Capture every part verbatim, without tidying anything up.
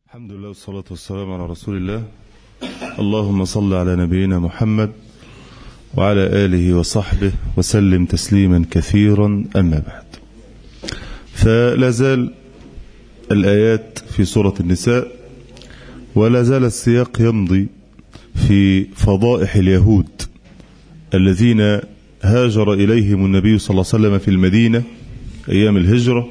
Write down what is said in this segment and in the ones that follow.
الحمد لله والصلاة والسلام على رسول الله. اللهم صل على نبينا محمد وعلى آله وصحبه وسلم تسليما كثيرا. أما بعد، فلا زال الآيات في سورة النساء ولا زال السياق يمضي في فضائح اليهود الذين هاجر إليهم النبي صلى الله عليه وسلم في المدينة أيام الهجرة،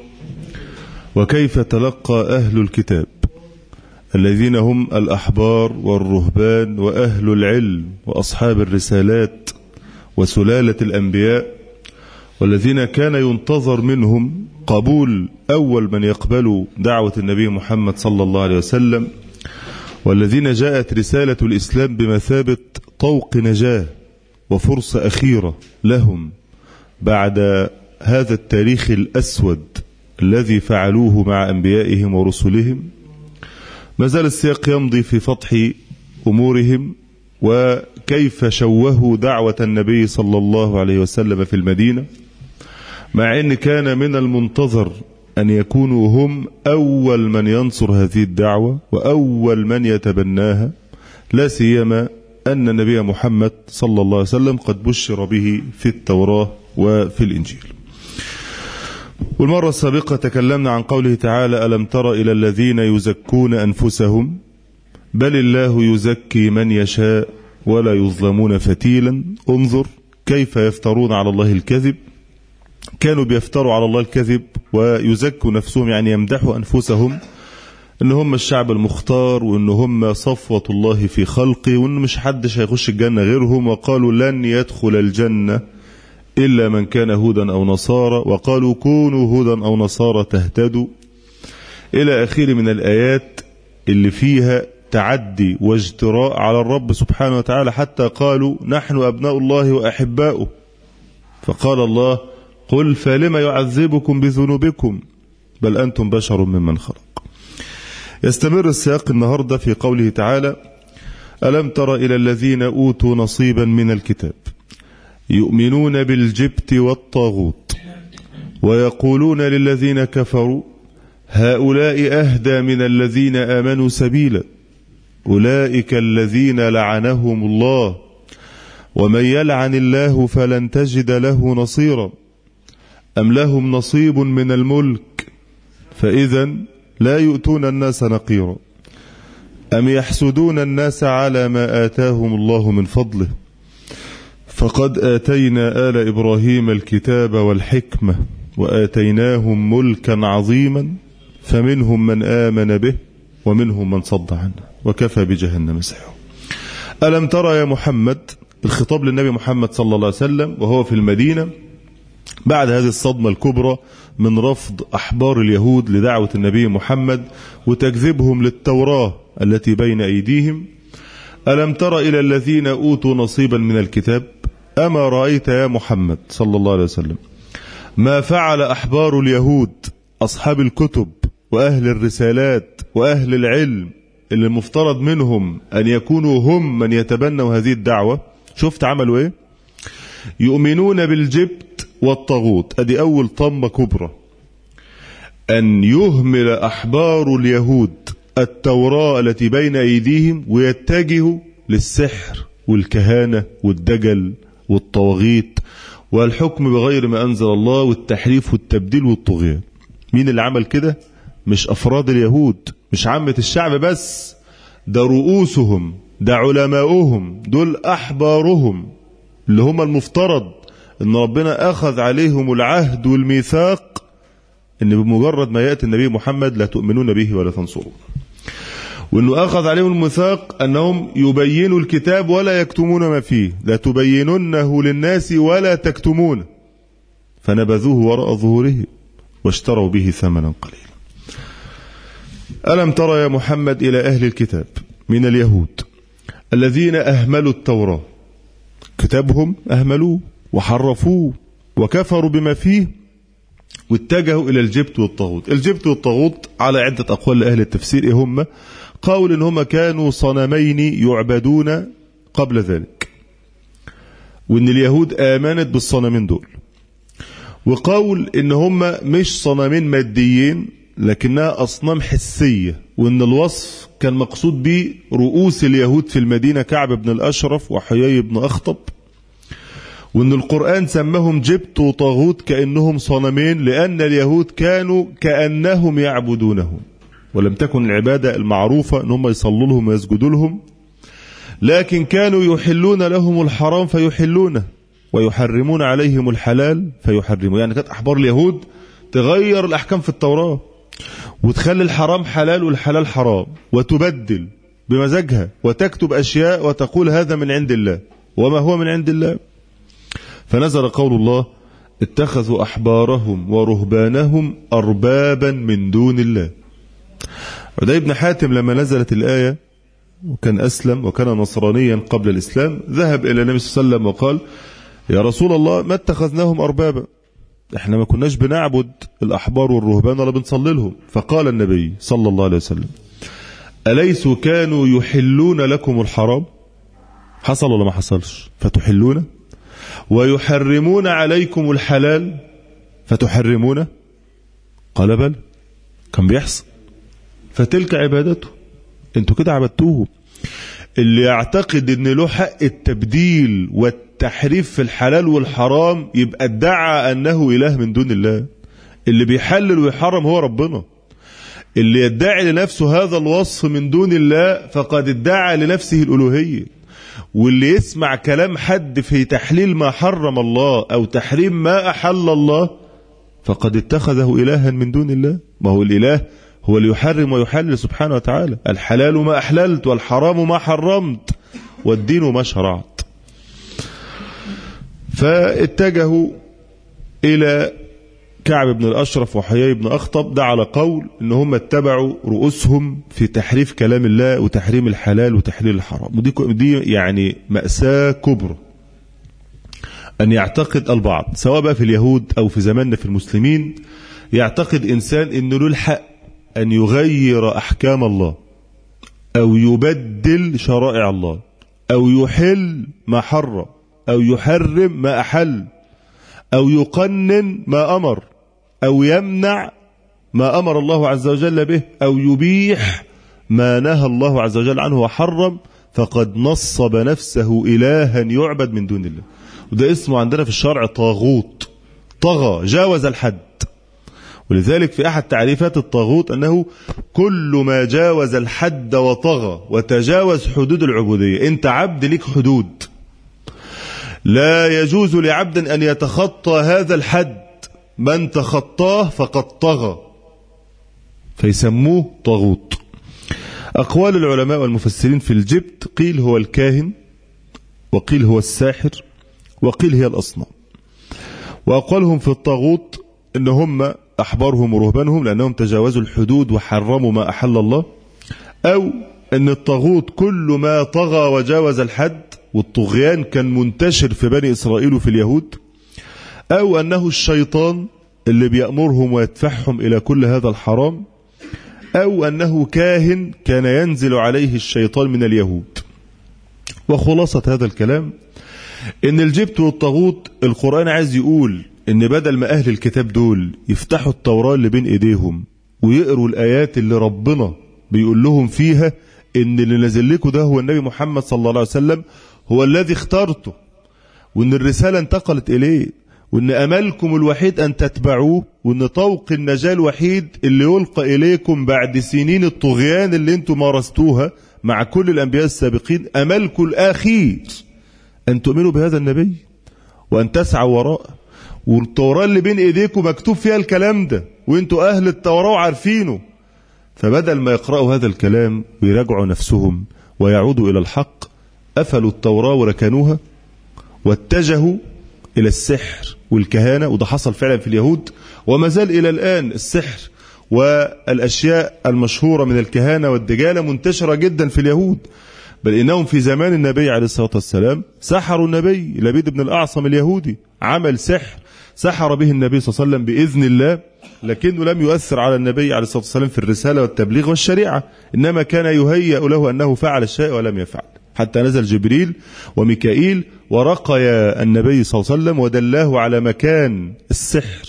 وكيف تلقى أهل الكتاب الذين هم الأحبار والرهبان وأهل العلم وأصحاب الرسالات وسلالة الأنبياء، والذين كان ينتظر منهم قبول أول من يقبلوا دعوة النبي محمد صلى الله عليه وسلم، والذين جاءت رسالة الإسلام بمثابة طوق نجاة وفرصة أخيرة لهم بعد هذا التاريخ الأسود الذي فعلوه مع أنبيائهم ورسلهم. ما زال السياق يمضي في فضح أمورهم وكيف شوهوا دعوة النبي صلى الله عليه وسلم في المدينة، مع أن كان من المنتظر أن يكونوا هم أول من ينصر هذه الدعوة وأول من يتبناها، لا سيما أن النبي محمد صلى الله عليه وسلم قد بشر به في التوراة وفي الإنجيل. والمرة السابقة تكلمنا عن قوله تعالى: ألم تر إلى الذين يزكون أنفسهم بل الله يزكي من يشاء ولا يظلمون فتيلا. انظر كيف يفترون على الله الكذب. كانوا بيفتروا على الله الكذب ويزكوا نفسهم، يعني يمدحوا أنفسهم إن هم الشعب المختار وإن هم صفوة الله في خلقه وإن مش حدش هيخش الجنة غيرهم، وقالوا لن يدخل الجنة إلا من كان هودا أو نصارى، وقالوا كونوا هودا أو نصارى تهتدوا، إلى آخر من الآيات اللي فيها تعدي واجتراء على الرب سبحانه وتعالى، حتى قالوا نحن أبناء الله وأحباؤه، فقال الله: قل فلم يعذبكم بذنوبكم بل أنتم بشر ممن خلق. يستمر السياق النهاردة في قوله تعالى: ألم تر إلى الذين أوتوا نصيبا من الكتاب يؤمنون بالجبت والطاغوت ويقولون للذين كفروا هؤلاء أهدى من الذين آمنوا سبيلا أولئك الذين لعنهم الله ومن يلعن الله فلن تجد له نصيرا أم لهم نصيب من الملك فإذا لا يؤتون الناس نقيرا أم يحسدون الناس على ما آتاهم الله من فضله فقد آتينا آل إبراهيم الكتاب والحكمة وآتيناهم ملكا عظيما فمنهم من آمن به ومنهم من صد عنه وكفى بجهنم سعيرا. ألم ترى يا محمد، الخطاب للنبي محمد صلى الله عليه وسلم وهو في المدينة بعد هذه الصدمة الكبرى من رفض أحبار اليهود لدعوة النبي محمد وتكذيبهم للتوراة التي بين أيديهم. ألم تر إلى الذين أوتوا نصيبا من الكتاب، أما رأيت يا محمد صلى الله عليه وسلم ما فعل أحبار اليهود أصحاب الكتب وأهل الرسالات وأهل العلم اللي المفترض منهم أن يكونوا هم من يتبنوا هذه الدعوة؟ شفت عملوا إيه؟ يؤمنون بالجبت والطاغوت. أدي أول طمة كبرى، أن يهمل أحبار اليهود التوراة التي بين أيديهم ويتجهوا للسحر والكهانة والدجل والطواغيت والحكم بغير ما أنزل الله والتحريف والتبديل والطغيان. مين اللي عمل كده؟ مش أفراد اليهود، مش عامة الشعب بس، ده رؤوسهم، ده علماؤهم، دول أحبارهم اللي هم المفترض أن ربنا أخذ عليهم العهد والميثاق أن بمجرد ما يأتي النبي محمد لا تؤمنون به ولا تنصرون، وأنه أخذ عليهم الميثاق أنهم يبينوا الكتاب ولا يكتمون ما فيه، لا تبيننه للناس ولا تكتمونه، فنبذوه وراء ظهوره واشتروا به ثمنا قليلا. ألم ترى يا محمد إلى أهل الكتاب من اليهود الذين أهملوا التوراة، كتابهم أهملوه وحرفوه وكفروا بما فيه واتجهوا إلى الجبت والطاغوت. الجبت والطاغوت على عدة أقوال لأهل التفسير. إيه هم؟ قول إن هم كانوا صنمين يعبدون قبل ذلك، وإن اليهود آمنت بالصنمين دول، وقول إن هم مش صنمين ماديين لكنها أصنام حسية، وإن الوصف كان مقصود به رؤوس اليهود في المدينة كعب بن الأشرف وحيي بن أخطب، وإن القرآن سماهم جبت وطاغوت كأنهم صنمين، لأن اليهود كانوا كأنهم يعبدونهم، ولم تكن العبادة المعروفة أنهم يصلوا لهم ويسجدوا لهم، لكن كانوا يحلون لهم الحرام فيحلونه ويحرمون عليهم الحلال فيحرمون. يعني كانت أحبار اليهود تغير الأحكام في التوراة وتخلي الحرام حلال والحلال حرام، وتبدل بمزاجها وتكتب أشياء وتقول هذا من عند الله وما هو من عند الله. فنزل قول الله اتخذوا أحبارهم ورهبانهم أربابا من دون الله. عدي بن حاتم لما نزلت الآية وكان أسلم وكان نصرانيا قبل الإسلام، ذهب إلى النبي صلى الله عليه وسلم وقال يا رسول الله ما اتخذناهم أربابا، احنا ما كناش بنعبد الأحبار والرهبان ولا بنصلي لهم. فقال النبي صلى الله عليه وسلم أليسوا كانوا يحلون لكم الحرام؟ حصل ولا ما حصلش؟ فتحلون، ويحرمون عليكم الحلال فتحرمون؟ قال بل، كان بيحصل. فتلك عبادته، انتوا كده عبدتوه. اللي يعتقد ان له حق التبديل والتحريف في الحلال والحرام يبقى ادعى انه اله من دون الله. اللي بيحلل ويحرم هو ربنا. اللي يدعي لنفسه هذا الوصف من دون الله فقد ادعى لنفسه الالوهيه. واللي يسمع كلام حد في تحليل ما حرم الله او تحريم ما احل الله فقد اتخذه الها من دون الله. ما هو الاله هو اللي يحرم ويحلل سبحانه وتعالى. الحلال ما أحللت والحرام ما حرمت والدين ما شرعت. فاتجهوا إلى كعب بن الأشرف وحيي بن أخطب، ده على قول إن هم اتبعوا رؤوسهم في تحريف كلام الله وتحريم الحلال وتحليل الحرام. ودي دي يعني مأساة كبرى أن يعتقد البعض سواء بقى في اليهود أو في زماننا في المسلمين، يعتقد إنسان إنه له الحق أن يغير أحكام الله أو يبدل شرائع الله أو يحل ما حرم أو يحرم ما أحل أو يقنن ما أمر أو يمنع ما أمر الله عز وجل به أو يبيح ما نهى الله عز وجل عنه وحرم، فقد نصب نفسه إلها يعبد من دون الله. وده اسمه عندنا في الشرع طاغوت، طغى، جاوز الحد. ولذلك في أحد تعريفات الطاغوت أنه كل ما جاوز الحد وطغى وتجاوز حدود العبودية. أنت عبد لك حدود، لا يجوز لعبد أن يتخطى هذا الحد، من تخطاه فقد طغى، فيسموه طاغوت. أقوال العلماء والمفسرين في الجبت قيل هو الكاهن، وقيل هو الساحر، وقيل هي الأصنام. وأقوالهم في الطاغوت إن هم أحبارهم ورهبانهم لأنهم تجاوزوا الحدود وحرموا ما أحل الله، أو أن الطاغوت كل ما طغى وجاوز الحد، والطغيان كان منتشر في بني إسرائيل وفي اليهود، أو أنه الشيطان اللي بيأمرهم ويدفعهم إلى كل هذا الحرام، أو أنه كاهن كان ينزل عليه الشيطان من اليهود. وخلاصة هذا الكلام إن الجبت والطاغوت القرآن عايز يقول إن بدل ما أهل الكتاب دول يفتحوا التوراة اللي بين إيديهم ويقروا الآيات اللي ربنا بيقول لهم فيها إن اللي نزل لكم ده هو النبي محمد صلى الله عليه وسلم، هو الذي اخترته، وإن الرسالة انتقلت إليه، وإن أملكم الوحيد أن تتبعوه، وإن طوق النجاة الوحيد اللي يلقى إليكم بعد سنين الطغيان اللي انتم مارستوها مع كل الأنبياء السابقين، أملكم الأخير أن تؤمنوا بهذا النبي وأن تسعوا وراءه. والتوراة اللي بين ايديكم مكتوب فيها الكلام ده، وانتوا اهل التوراة وعارفينه. فبدل ما يقرأوا هذا الكلام ويراجعوا نفسهم ويعودوا الى الحق، قفلوا التوراة وركنوها واتجهوا الى السحر والكهانة. وده حصل فعلا في اليهود وما زال الى الان. السحر والاشياء المشهورة من الكهانة والدجالة منتشرة جدا في اليهود، بل إنهم في زمان النبي عليه الصلاة والسلام سحروا النبي. لبيد بن الأعصم اليهودي عمل سحر سحر به النبي صلى الله عليه وسلم بإذن الله، لكنه لم يؤثر على النبي عليه الصلاة والسلام في الرسالة والتبليغ والشريعة، إنما كان يهيأ له أنه فعل الشيء ولم يفعل، حتى نزل جبريل وميكائيل ورقيا النبي صلى الله عليه وسلم ودلاه على مكان السحر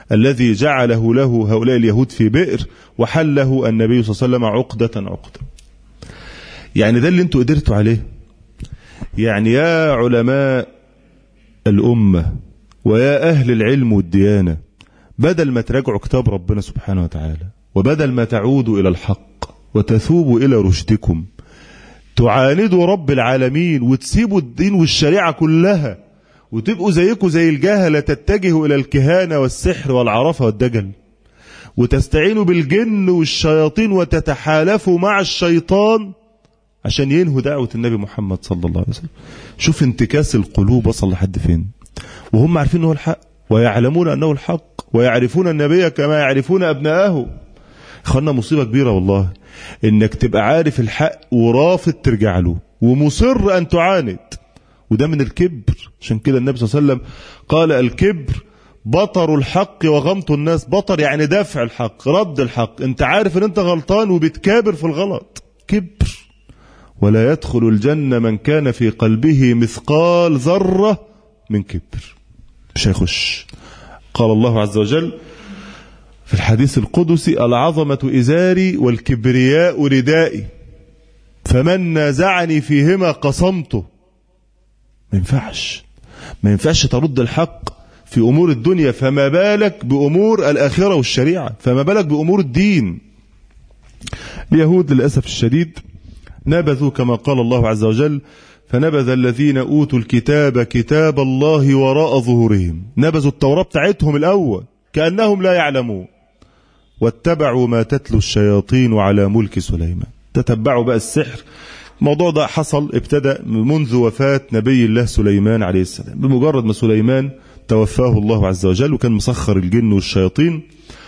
الذي جعله له هؤلاء اليهود في بئر وحله النبي صلى الله عليه وسلم عقدة عقدة. يعني ده اللي انتوا قدرتوا عليه. يعني يا علماء الأمة ويا أهل العلم والديانة، بدل ما تراجعوا كتاب ربنا سبحانه وتعالى، وبدل ما تعودوا إلى الحق وتثوبوا إلى رشدكم، تعاندوا رب العالمين وتسيبوا الدين والشريعة كلها وتبقوا زيكم زي الجهلة، تتجهوا إلى الكهانة والسحر والعرفة والدجل، وتستعينوا بالجن والشياطين وتتحالفوا مع الشيطان عشان ينهوا دعوة النبي محمد صلى الله عليه وسلم. شوف انتكاس القلوب وصل لحد فين، وهم عارفين أنه الحق ويعلمون أنه الحق ويعرفون النبي كما يعرفون أبناءه. اخوانا مصيبة كبيرة والله انك تبقى عارف الحق ورافض ترجع له ومصر ان تعاند، وده من الكبر. عشان كده النبي صلى الله عليه وسلم قال الكبر بطر الحق وغمط الناس. بطر يعني دفع الحق، رد الحق. انت عارف ان انت غلطان وبتكابر في الغلط، كبر. ولا يدخل الجنة من كان في قلبه مثقال ذرة من كبر، مش هيخش. قال الله عز وجل في الحديث القدسي العظمة إزاري والكبرياء ردائي فمن نازعني فيهما قصمته. ما ينفعش ما ينفعش ترد الحق في أمور الدنيا، فما بالك بأمور الآخرة والشريعة، فما بالك بأمور الدين. اليهود للأسف الشديد نبذوا كما قال الله عز وجل فنبذ الذين أوتوا الكتاب كتاب الله وراء ظهورهم. نبذوا التوراة بتاعتهم الأول كأنهم لا يعلمون، واتبعوا ما تتلو الشياطين على ملك سليمان. تتبعوا بقى السحر. الموضوع ده حصل ابتدأ منذ وفاة نبي الله سليمان عليه السلام. بمجرد ما سليمان توفاه الله عز وجل وكان مسخر الجن والشياطين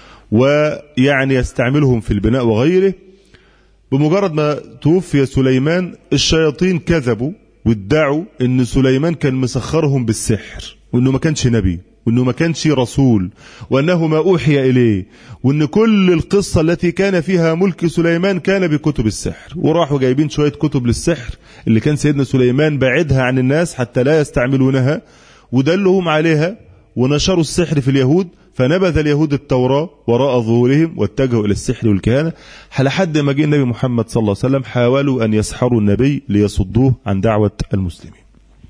ويعني يستعملهم في البناء وغيره، بمجرد ما توفي سليمان الشياطين كذبوا وادعوا ان سليمان كان مسخرهم بالسحر، وانه ما كانش نبي، وانه ما كانش رسول، وانه ما اوحي اليه، وان كل القصة التي كان فيها ملك سليمان كان بكتب السحر. وراحوا جايبين شوية كتب للسحر اللي كان سيدنا سليمان بعدها عن الناس حتى لا يستعملونها، ودلهم عليها ونشروا السحر في اليهود. فنبذ اليهود التوراة وراء ظهورهم واتجهوا إلى السحر والكهانة، لحد ما جاء النبي محمد صلى الله عليه وسلم حاولوا أن يسحروا النبي ليصدوه عن دعوة المسلمين.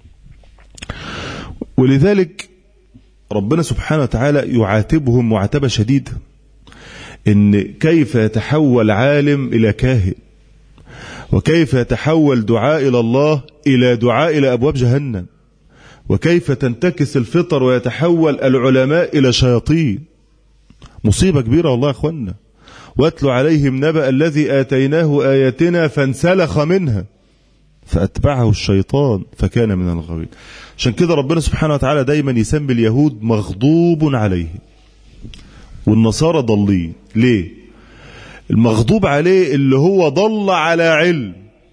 ولذلك ربنا سبحانه وتعالى يعاتبهم معاتبة شديدة، إن كيف يتحول عالم إلى كاهن، وكيف يتحول دعاء إلى الله إلى دعاء إلى أبواب جهنم، وكيف تنتكس الفطر ويتحول العلماء إلى شياطين. مصيبة كبيرة والله يا أخوانا. واتلو عليهم نبأ الذي آتيناه آياتنا فانسلخ منها فأتبعه الشيطان فكان من الغاوين. عشان كده ربنا سبحانه وتعالى دايما يسمي اليهود مغضوب عليه والنصارى ضالين. ليه؟ المغضوب عليه اللي هو ضل على علم،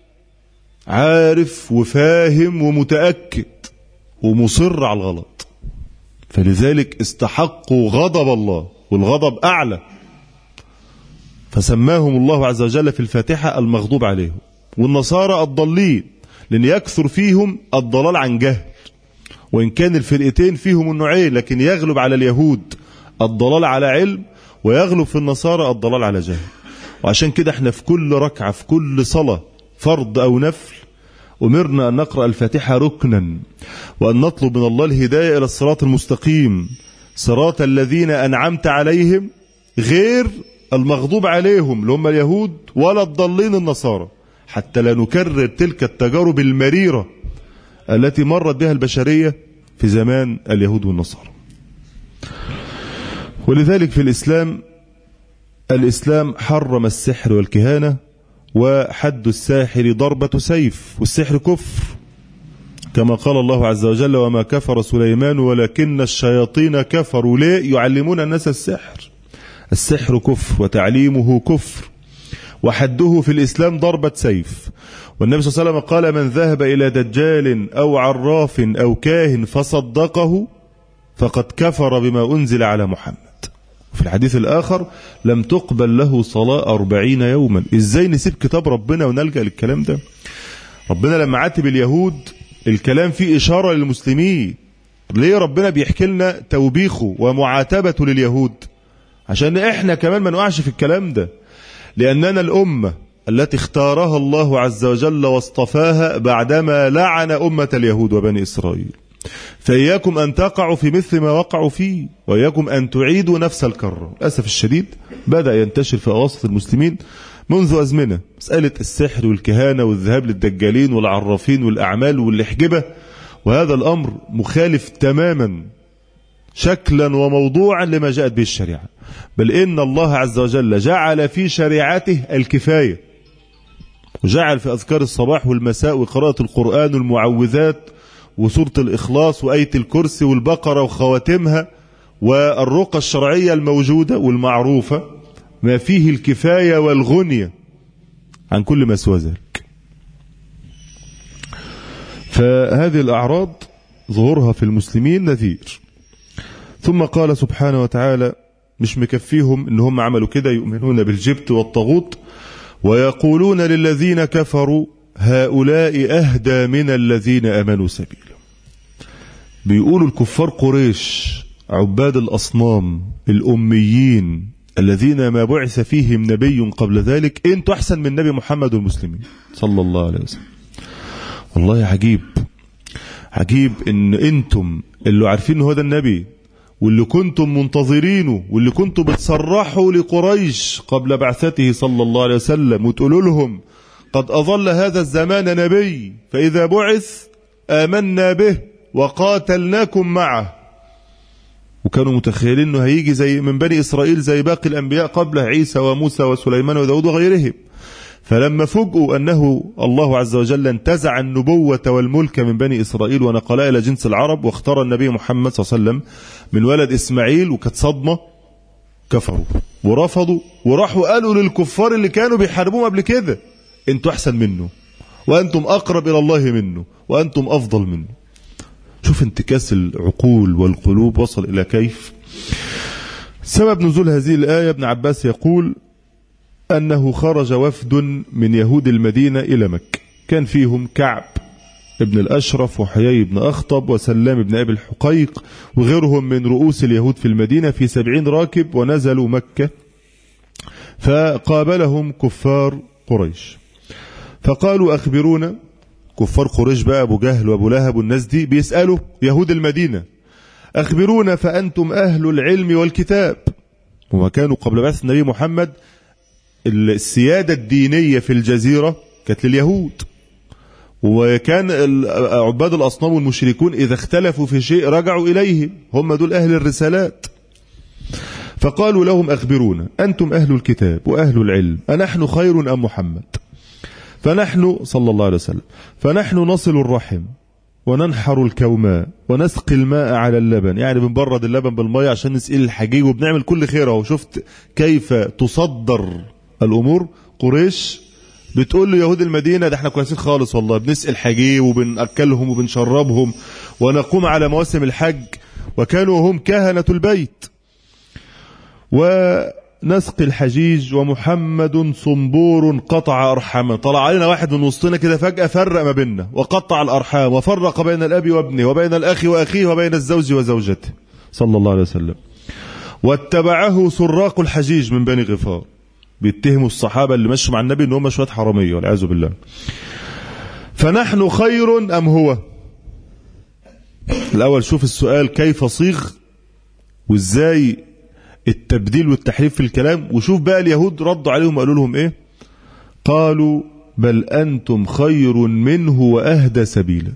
عارف وفاهم ومتأكد ومصر على الغلط، فلذلك استحقوا غضب الله، والغضب أعلى، فسماهم الله عز وجل في الفاتحة المغضوب عليهم. والنصارى الضالين، لأن يكثر فيهم الضلال عن جهل، وإن كان الفرقتين فيهم النوعين، لكن يغلب على اليهود الضلال على علم، ويغلب في النصارى الضلال على جهل. وعشان كده احنا في كل ركعة في كل صلاة فرض أو نفل أمرنا أن نقرأ الفاتحة ركنا، وأن نطلب من الله الهداية إلى الصراط المستقيم، صراط الذين أنعمت عليهم غير المغضوب عليهم اللي هم اليهود ولا الضالين النصارى، حتى لا نكرر تلك التجارب المريرة التي مرت بها البشرية في زمان اليهود والنصارى. ولذلك في الإسلام الإسلام حرم السحر والكهانة، وحد الساحر ضربة سيف، والسحر كفر كما قال الله عز وجل وما كفر سليمان ولكن الشياطين كفروا. ليه؟ يعلمون الناس السحر. السحر كفر وتعليمه كفر، وحده في الإسلام ضربة سيف. والنبي صلى الله عليه وسلم قال من ذهب إلى دجال أو عراف أو كاهن فصدقه فقد كفر بما أنزل على محمد. في الحديث الآخر لم تقبل له صلاة أربعين يوما. إزاي نسيب كتاب ربنا ونلجأ للكلام ده؟ ربنا لما عاتب اليهود الكلام فيه إشارة للمسلمين، ليه ربنا بيحكي لنا توبيخه ومعاتبته لليهود؟ عشان احنا كمان ما نقعش في الكلام ده، لأننا الأمة التي اختارها الله عز وجل واصطفاها بعدما لعن أمة اليهود وبني إسرائيل. فإياكم أن تقعوا في مثل ما وقعوا فيه، وإياكم أن تعيدوا نفس الكرة. للأسف الشديد بدأ ينتشر في أواسط المسلمين منذ أزمنة مسألة السحر والكهانة والذهاب للدجالين والعرافين والأعمال والإحجبة، وهذا الأمر مخالف تماما شكلا وموضوعا لما جاءت به الشريعة، بل إن الله عز وجل جعل في شريعته الكفاية، وجعل في أذكار الصباح والمساء وقراءة القرآن والمعوذات وسورة الإخلاص وآية الكرسي والبقرة وخواتمها والرقى الشرعية الموجودة والمعروفة ما فيه الكفاية والغنية عن كل ما سوى ذلك. فهذه الأعراض ظهورها في المسلمين نذير. ثم قال سبحانه وتعالى مش مكفيهم إن هم عملوا كده، يؤمنون بالجبت والطاغوت ويقولون للذين كفروا هؤلاء أهدى من الذين آمنوا سبيلا. بيقولوا الكفار قريش عباد الأصنام الأميين الذين ما بعث فيهم نبي قبل ذلك، انتوا أحسن من نبي محمد والمسلمين صلى الله عليه وسلم. والله عجيب عجيب إن انتم اللي عارفين هو ده النبي واللي كنتم منتظرينه واللي كنتم بتصرحوا لقريش قبل بعثته صلى الله عليه وسلم وتقولوا لهم قد أظل هذا الزمان نبي فإذا بعث آمنا به وقاتلناكم معه، وكانوا متخيلين انه هيجي زي من بني إسرائيل زي باقي الأنبياء قبله، عيسى وموسى وسليمان وداود وغيرهم. فلما فوجئوا أنه الله عز وجل انتزع النبوة والملك من بني إسرائيل ونقلها إلى جنس العرب واختار النبي محمد صلى الله عليه وسلم من ولد إسماعيل، وكانت صدمة، كفروا ورفضوا وراحوا قالوا للكفار اللي كانوا بيحاربوهم قبل كده انتوا أحسن منه وأنتم أقرب إلى الله منه وأنتم أفضل منه. شوف انتكاس العقول والقلوب وصل إلى كيف. سبب نزول هذه الآية ابن عباس يقول أنه خرج وفد من يهود المدينة إلى مكة، كان فيهم كعب ابن الأشرف وحيي بن أخطب وسلام بن أبي الحقيق وغيرهم من رؤوس اليهود في المدينة في سبعين راكب، ونزلوا مكة فقابلهم كفار قريش فقالوا أخبرونا. كفار قريش بقى أبو جهل وأبو لهب والناس دي بيسألوا يهود المدينة أخبرونا فأنتم أهل العلم والكتاب. وما كانوا قبل بعث النبي محمد السيادة الدينية في الجزيرة كانت لليهود، وكان عباد الأصنام والمشركون إذا اختلفوا في شيء رجعوا إليه، هم دول أهل الرسالات. فقالوا لهم أخبرونا أنتم أهل الكتاب وأهل العلم أنحن خير أم محمد؟ فنحن صلى الله عليه وسلم فنحن نصل الرحم وننحر الكوماء ونسقي الماء على اللبن، يعني بنبرد اللبن بالمية عشان نسقي الحجيج وبنعمل كل خير. وشفت كيف تصدر الأمور. قريش بتقول له يهود المدينة ده احنا كويسين خالص والله، بنسقي الحجيج وبنأكلهم وبنشربهم ونقوم على مواسم الحج، وكانوا هم كهنة البيت، ونسقي الحجيج ومحمد صنبور قطع أرحاما. طلع علينا واحد من وسطنا كده فجأة فرق ما بيننا وقطع الأرحام وفرق بين الأب وابنه وبين الأخ وأخيه وبين الزوج وزوجته صلى الله عليه وسلم. واتبعه سراق الحجيج من بني غفار، بيتهموا الصحابة اللي مشوا مع النبي ان هم شوية حرامية والعياذ بالله. فنحن خير أم هو؟ الأول شوف السؤال كيف صيغ وازاي التبديل والتحريف في الكلام، وشوف بقى اليهود ردوا عليهم وقالوا لهم ايه. قالوا بل أنتم خير منه وأهدى سبيلا.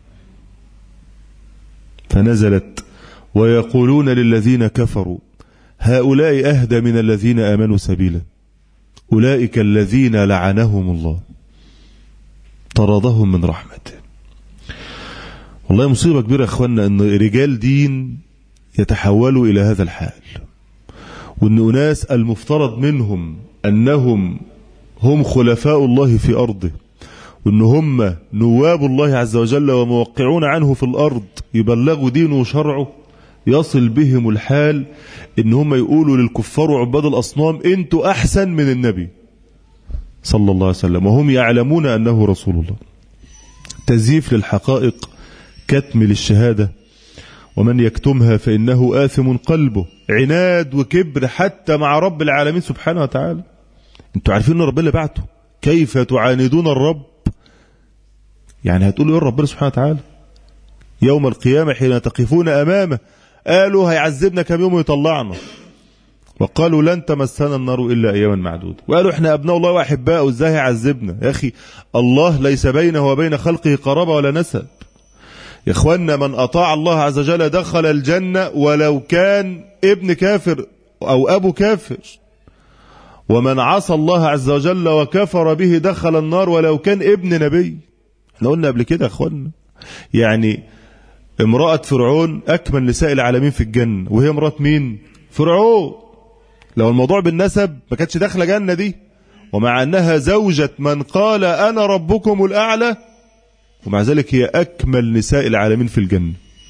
فنزلت ويقولون للذين كفروا هؤلاء أهدى من الذين آمنوا سبيلا أولئك الذين لعنهم الله طردهم من رحمته. والله مصيبة كبيرة يا اخوانا ان رجال دين يتحولوا الى هذا الحال، وان اناس المفترض منهم انهم هم خلفاء الله في ارضه وان هم نواب الله عز وجل وموقعون عنه في الارض يبلغوا دينه وشرعه، يصل بهم الحال ان هم يقولوا للكفار وعباد الاصنام انتوا احسن من النبي صلى الله عليه وسلم وهم يعلمون انه رسول الله. تزييف للحقائق، كتم للشهادة، ومن يكتمها فإنه آثم قلبه. عناد وكبر حتى مع رب العالمين سبحانه وتعالى. انتوا عارفين ان ربنا بعته، كيف تعاندون الرب؟ يعني هتقولوا ايه ربنا سبحانه وتعالى يوم القيامة حين تقفون أمامه؟ قالوا هيعذبنا كم يوم ويطلعنا، وقالوا لن تمسنا النار إلا أياما معدودة، وقالوا احنا أبناء الله وأحباؤه ازاي هيعذبنا؟ يا أخي الله ليس بينه وبين خلقه قرابة ولا نسب. يا إخوانا من أطاع الله عز وجل دخل الجنة ولو كان ابن كافر أو أبو كافر، ومن عصى الله عز وجل وكفر به دخل النار ولو كان ابن نبي. احنا قلنا قبل كده يا إخوانا يعني امرأة فرعون أكمل نساء العالمين في الجنة، وهي امرأة مين؟ فرعون. لو الموضوع بالنسب ما كانتش داخله جنة دي، ومع أنها زوجة من قال أنا ربكم الأعلى، ومع ذلك هي أكمل نساء العالمين في الجنة.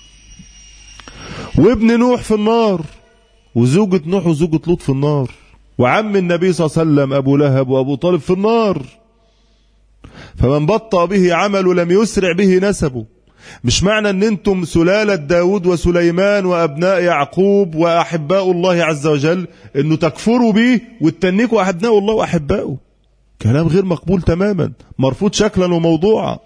وابن نوح في النار، وزوجة نوح وزوجة لوط في النار، وعم النبي صلى الله عليه وسلم أبو لهب وأبو طالب في النار. فمن بطأ به عمله لم يسرع به نسبه. مش معنى ان انتم سلالة داود وسليمان وابناء يعقوب واحباء الله عز وجل انه تكفروا به وتتنكوا ابناء الله واحباؤه. كلام غير مقبول تماما، مرفوض شكلا وموضوعا.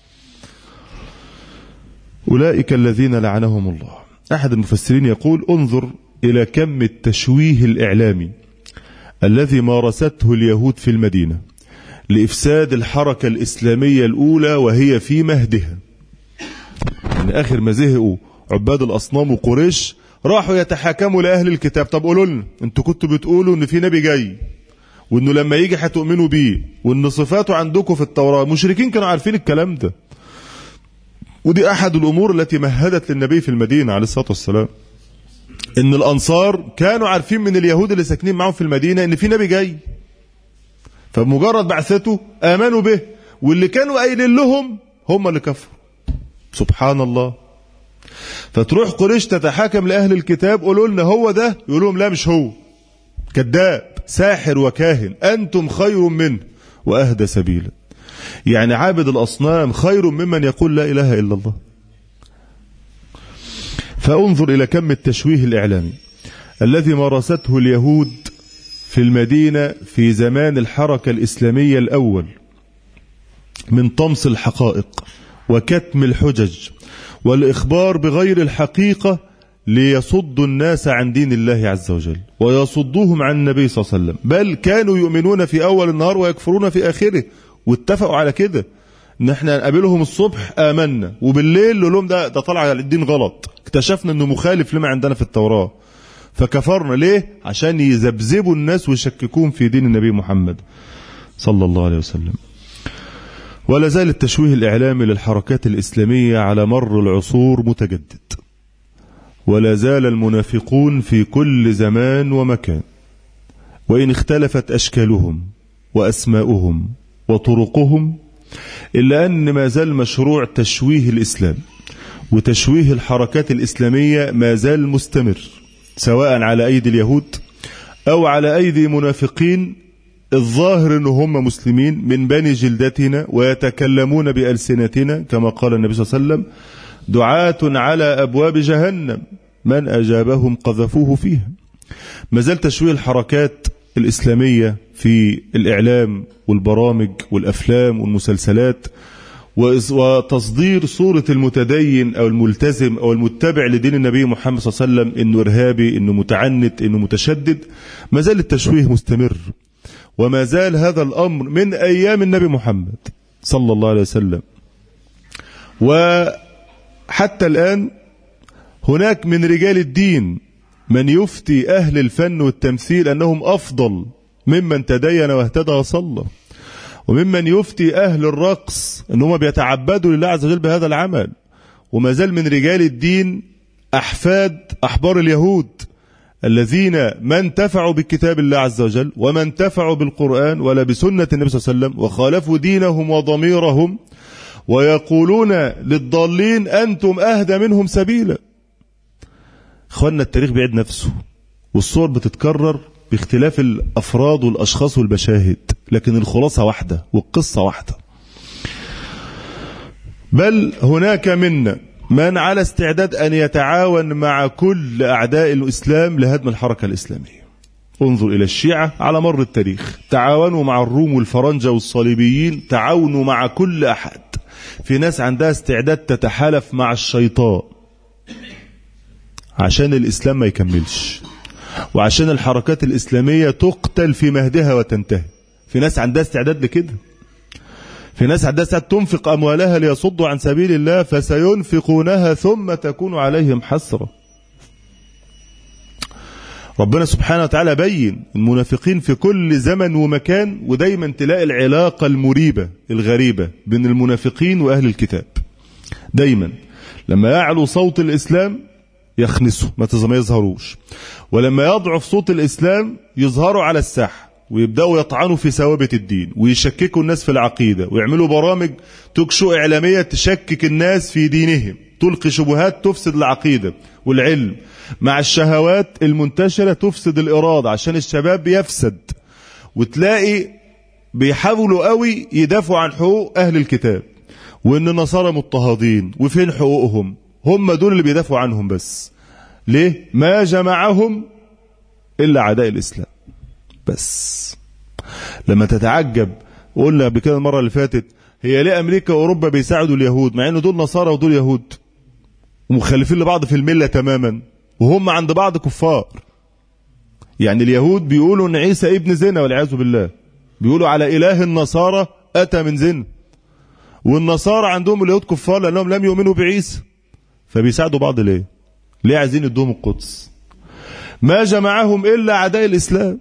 اولئك الذين لعنهم الله. احد المفسرين يقول انظر الى كم التشويه الاعلامي الذي مارسته اليهود في المدينة لافساد الحركة الاسلامية الاولى وهي في مهدها. من آخر ما زهقوا عباد الأصنام وقريش راحوا يتحاكموا لأهل الكتاب. طب قولوا لنا انتوا كنتوا بتقولوا ان في نبي جاي، وانه لما يجي هتؤمنوا بيه، وان صفاته عندكم في التوراة. مشركين كانوا عارفين الكلام ده. ودي أحد الأمور التي مهدت للنبي في المدينة عليه الصلاة والسلام، ان الأنصار كانوا عارفين من اليهود اللي ساكنين معهم في المدينة ان في نبي جاي، فبمجرد بعثته آمنوا به، واللي كانوا قايلين لهم هم اللي كفروا. سبحان الله. فتروح قريش تتحاكم لأهل الكتاب، قولوا لنا هو ده، يقولوا لهم لا مش هو، كذاب ساحر وكاهن، أنتم خير منه وأهدى سبيلا. يعني عابد الأصنام خير ممن يقول لا إله إلا الله. فانظر إلى كم التشويه الإعلامي الذي مارسته اليهود في المدينة في زمان الحركة الإسلامية الأول من طمس الحقائق وكتم الحجج والإخبار بغير الحقيقة ليصدوا الناس عن دين الله عز وجل ويصدوهم عن النبي صلى الله عليه وسلم. بل كانوا يؤمنون في أول النهار ويكفرون في آخره، واتفقوا على كده ان احنا نقابلهم الصبح آمنا، وبالليل نقول لهم ده ده طلع على الدين غلط، اكتشفنا انه مخالف لما عندنا في التوراة فكفرنا. ليه؟ عشان يذبذبوا الناس ويشككون في دين النبي محمد صلى الله عليه وسلم. ولا زال التشويه الإعلامي للحركات الإسلامية على مر العصور متجدد، ولا زال المنافقون في كل زمان ومكان، وإن اختلفت أشكالهم وأسماؤهم وطرقهم، إلا أن ما زال مشروع تشويه الإسلام وتشويه الحركات الإسلامية ما زال مستمر، سواء على أيدي اليهود أو على أيدي منافقين الظاهر أنهم هم مسلمين من بني جلدتنا ويتكلمون بألسنتنا كما قال النبي صلى الله عليه وسلم دعاة على أبواب جهنم من أجابهم قذفوه فيها. ما زال تشويه الحركات الإسلامية في الإعلام والبرامج والأفلام والمسلسلات وتصدير صورة المتدين أو الملتزم أو المتبع لدين النبي محمد صلى الله عليه وسلم إنه إرهابي، إنه متعنت، إنه متشدد. ما زال التشويه مستمر، وما زال هذا الأمر من أيام النبي محمد صلى الله عليه وسلم. وحتى الآن هناك من رجال الدين من يفتي أهل الفن والتمثيل أنهم أفضل ممن تدين واهتدى وصلى، وممن يفتي أهل الرقص أنهم بيتعبدوا لله عز وجل بهذا العمل. وما زال من رجال الدين أحفاد أحبار اليهود الذين ما انتفعوا بكتاب الله عز وجل وما انتفعوا بالقرآن ولا بسنة النبي صلى الله عليه وسلم، وخالفوا دينهم وضميرهم، ويقولون للضالين أنتم أهدى منهم سبيلا. اخوانا التاريخ بيعيد نفسه، والصور بتتكرر باختلاف الأفراد والأشخاص والمشاهد، لكن الخلاصة واحدة والقصة واحدة. بل هناك منا من على استعداد أن يتعاون مع كل أعداء الإسلام لهدم الحركة الإسلامية. انظر إلى الشيعة على مر التاريخ، تعاونوا مع الروم والفرنجة والصليبيين، تعاونوا مع كل أحد. في ناس عندها استعداد تتحالف مع الشيطان عشان الإسلام ما يكملش، وعشان الحركات الإسلامية تقتل في مهدها وتنتهي. في ناس عندها استعداد لكده. في ناس عندها استعداد تنفق أموالها ليصدوا عن سبيل الله فسينفقونها ثم تكون عليهم حسرة. ربنا سبحانه وتعالى بين المنافقين في كل زمن ومكان، ودايما تلاقي العلاقة المريبة الغريبة بين المنافقين وأهل الكتاب. دايما لما يعلو صوت الإسلام يخنسوا ما يظهروش، ولما يضعف صوت الإسلام يظهروا على الساحة ويبدأوا يطعنوا في ثوابت الدين ويشككوا الناس في العقيدة ويعملوا برامج توكشو إعلامية تشكك الناس في دينهم، تلقي شبهات تفسد العقيدة والعلم، مع الشهوات المنتشرة تفسد الإرادة عشان الشباب يفسد. وتلاقي بيحاولوا قوي يدافعوا عن حقوق أهل الكتاب، وإن النصارى مضطهدين وفين حقوقهم. هم دول اللي بيدافعوا عنهم بس. ليه؟ ما جمعهم إلا عداء الإسلام بس. لما تتعجب، وقلنا قبل كده المرة اللي فاتت، هي ليه أمريكا وأوروبا بيساعدوا اليهود مع إن دول نصارى ودول يهود ومخالفين لبعض في الملة تماما، وهم عند بعض كفار. يعني اليهود بيقولوا إن عيسى ابن زنا والعياذ بالله، بيقولوا على إله النصارى أتى من زنا، والنصارى عندهم اليهود كفار لأنهم لم يؤمنوا بعيسى، فبيساعدوا بعض ليه؟ ليه عايزين يدوهم القدس؟ ما جمعهم إلا عداء الإسلام.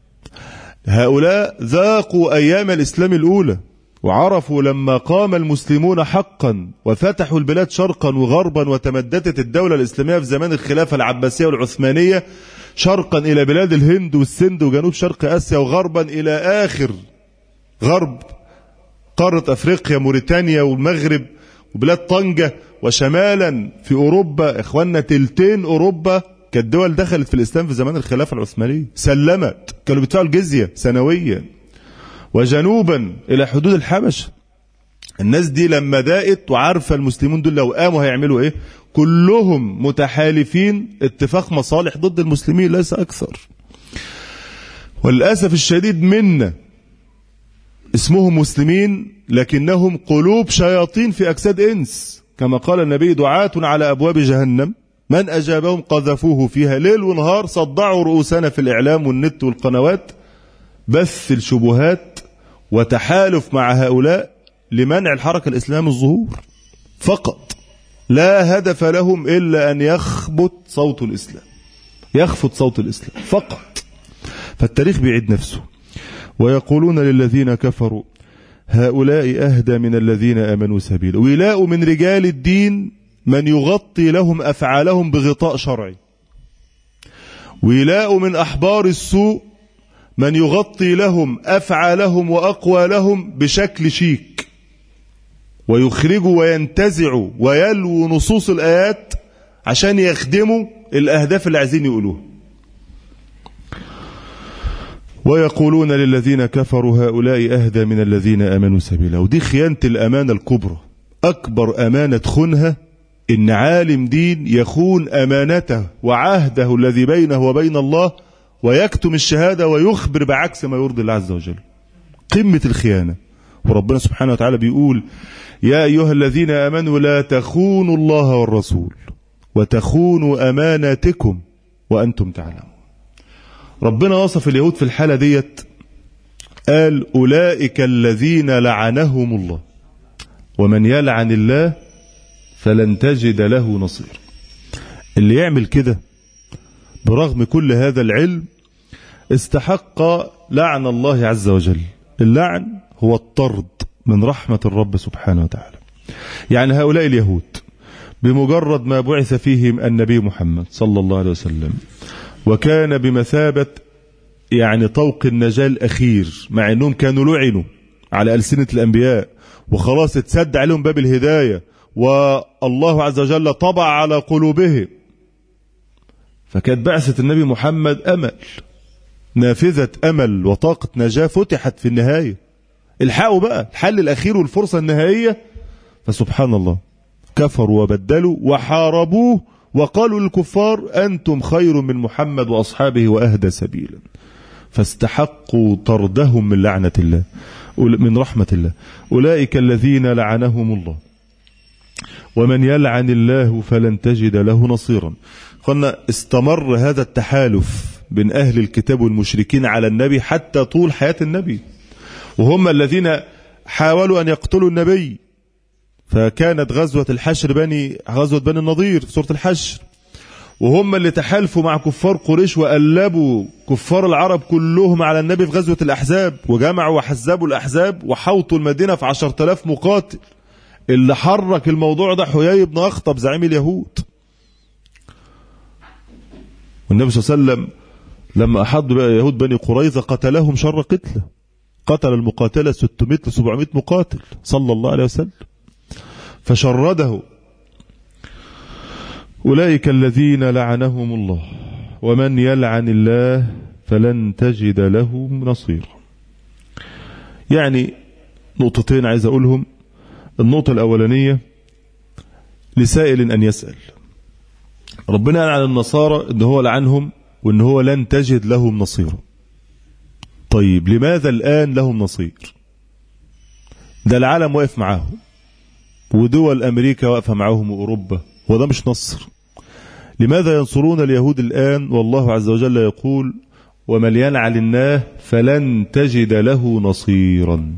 هؤلاء ذاقوا أيام الإسلام الأولى، وعرفوا لما قام المسلمون حقا وفتحوا البلاد شرقا وغربا، وتمددت الدولة الإسلامية في زمان الخلافة العباسية والعثمانية شرقا إلى بلاد الهند والسند وجنوب شرق آسيا، وغربا إلى آخر غرب قارة أفريقيا موريتانيا والمغرب وبلاد طنجة، وشمالا في أوروبا. إخواننا تلتين أوروبا كانت دول دخلت في الإسلام في زمان الخلافة العثمانية، سلمت، كانوا بيدفعوا الجزية سنويا. وجنوبا إلى حدود الحبشة. الناس دي لما داقت وعارفة المسلمون دول لو قاموا هيعملوا إيه، كلهم متحالفين اتفاق مصالح ضد المسلمين ليس أكثر. والأسف الشديد منا اسمهم مسلمين لكنهم قلوب شياطين في أجساد إنس، كما قال النبي: دعاة على أبواب جهنم من أجابهم قذفوه فيها. ليل ونهار صدعوا رؤوسنا في الإعلام والنت والقنوات، بث الشبهات وتحالف مع هؤلاء لمنع الحركة الإسلامية الظهور فقط. لا هدف لهم إلا أن يخبط صوت الإسلام، يخفض صوت الإسلام فقط. فالتاريخ بيعيد نفسه. ويقولون للذين كفروا هؤلاء أهدى من الذين آمنوا سبيلا. ويلاقوا من رجال الدين من يغطي لهم أفعالهم بغطاء شرعي، ويلاقوا من أحبار السوء من يغطي لهم أفعالهم وأقوالهم بشكل شيك، ويخرجوا وينتزعوا ويلووا نصوص الآيات عشان يخدموا الأهداف اللي عايزين يقولوها. ويقولون للذين كفروا هؤلاء أهدى من الذين آمنوا سبيلا. ودي خيانة الأمانة الكبرى، أكبر أمانة تخونها إن عالم دين يخون أمانته وعهده الذي بينه وبين الله ويكتم الشهادة ويخبر بعكس ما يرضي الله عز وجل. قمة الخيانة. وربنا سبحانه وتعالى بيقول: يا أيها الذين آمنوا لا تخونوا الله والرسول وتخونوا أماناتكم وأنتم تعلمون. ربنا وصف اليهود في الحالة ديت، قال: أولئك الذين لعنهم الله ومن يلعن الله فلن تجد له نصير. اللي يعمل كده برغم كل هذا العلم استحق لعن الله عز وجل. اللعن هو الطرد من رحمة الرب سبحانه وتعالى. يعني هؤلاء اليهود بمجرد ما بعث فيهم النبي محمد صلى الله عليه وسلم، وكان بمثابة يعني طوق النجاة الأخير، مع أنهم كانوا لعنوا على ألسنة الأنبياء وخلاص اتسد عليهم باب الهداية والله عز وجل طبع على قلوبهم، فكانت بعثة النبي محمد أمل، نافذة أمل وطاقة نجاة فتحت في النهاية. الحقوا بقى الحل الأخير والفرصة النهائية. فسبحان الله، كفروا وبدلوا وحاربوه وقالوا للكفار أنتم خير من محمد وأصحابه وأهدى سبيلا، فاستحقوا طردهم من لعنة الله من رحمة الله. أولئك الذين لعنهم الله ومن يلعن الله فلن تجد له نصيرا. قلنا استمر هذا التحالف بين أهل الكتاب والمشركين على النبي حتى طول حياة النبي، وهم الذين حاولوا أن يقتلوا النبي. فكانت غزوة الحشر بني غزوة بني النضير في سورة الحشر، وهم اللي تحالفوا مع كفار قريش وقلبوا كفار العرب كلهم على النبي في غزوة الأحزاب، وجمعوا وحزبوا الأحزاب وحوطوا المدينة في عشرة آلاف مقاتل. اللي حرك الموضوع ده حيي بن أخطب زعيم اليهود. والنبي صلى الله عليه وسلم لما أحض بقى يهود بني قريظة قتلهم شر قتله، قتل المقاتلة ستمائة لسبعمائة مقاتل صلى الله عليه وسلم فشرده. أولئك الذين لعنهم الله ومن يلعن الله فلن تجد له نصيرا. يعني نقطتين عايز أقولهم. النقطة الأولانية لسائل أن يسأل، ربنا قال على النصارى إن هو لعنهم وإن هو لن تجد لهم نصيرا. طيب لماذا الآن لهم نصير؟ ده العالم واقف معاهم، ودول أمريكا واقفة معاهم وأوروبا، وده مش نصر. لماذا ينصرون اليهود الآن والله عز وجل يقول ومن يلعن الله فلن تجد له نصيرا؟